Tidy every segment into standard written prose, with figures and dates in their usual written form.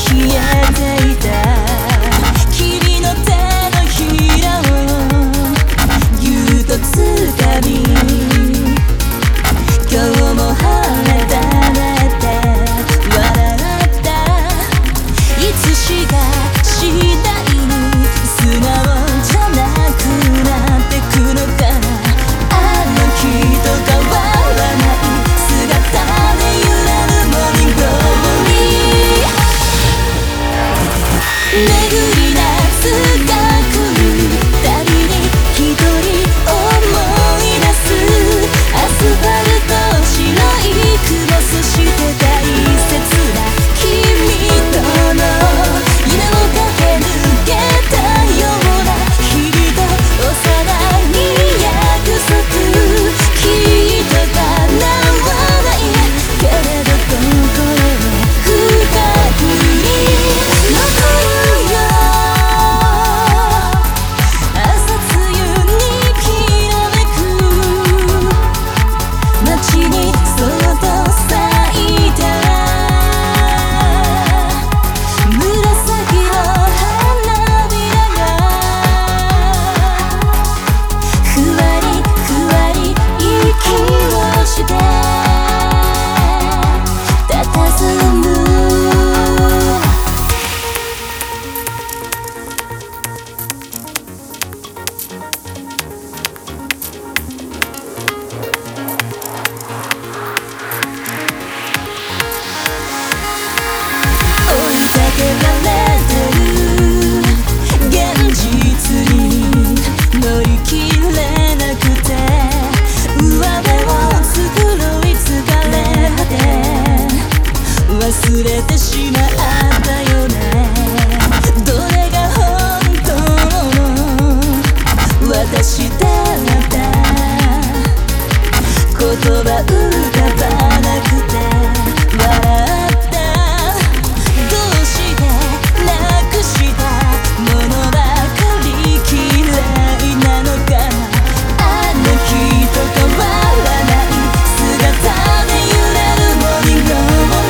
忘れてしまったよね。どれが本当の私だった。言葉浮かばなくて笑った。どうしてなくしたものばかり嫌いなのかな。あの日と変わらない姿で揺れるモーニング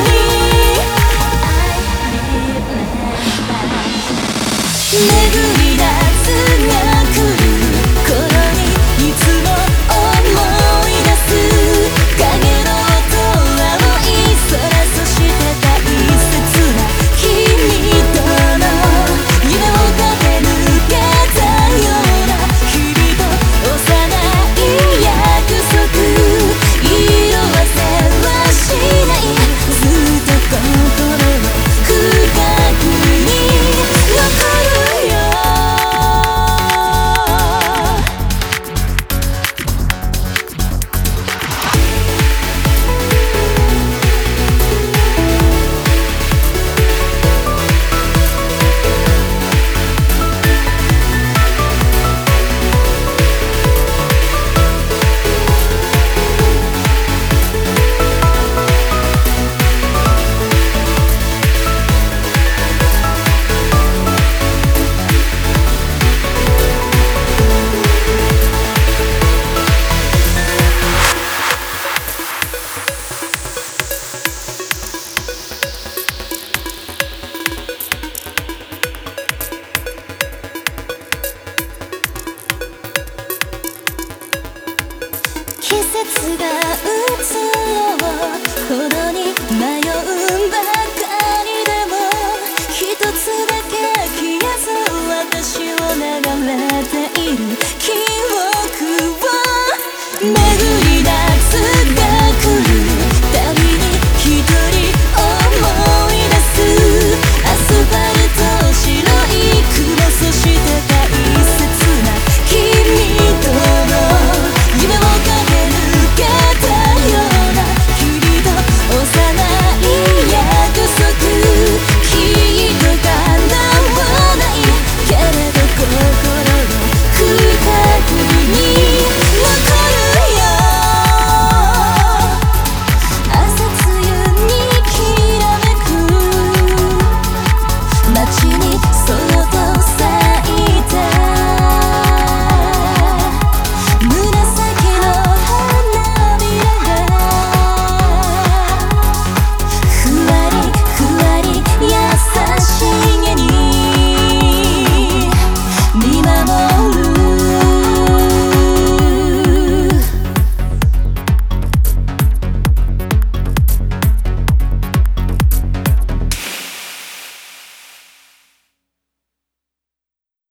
巡り出すが来る頃にいつも思い出す影の音は青い空、そして大切な君との夢を駆け抜けたような日々と幼い約束、色褪せはしない、ずっと心の深くに残るよ。季節が移ろうほどに迷うばかりでも、一つだけ消えず私を眺めている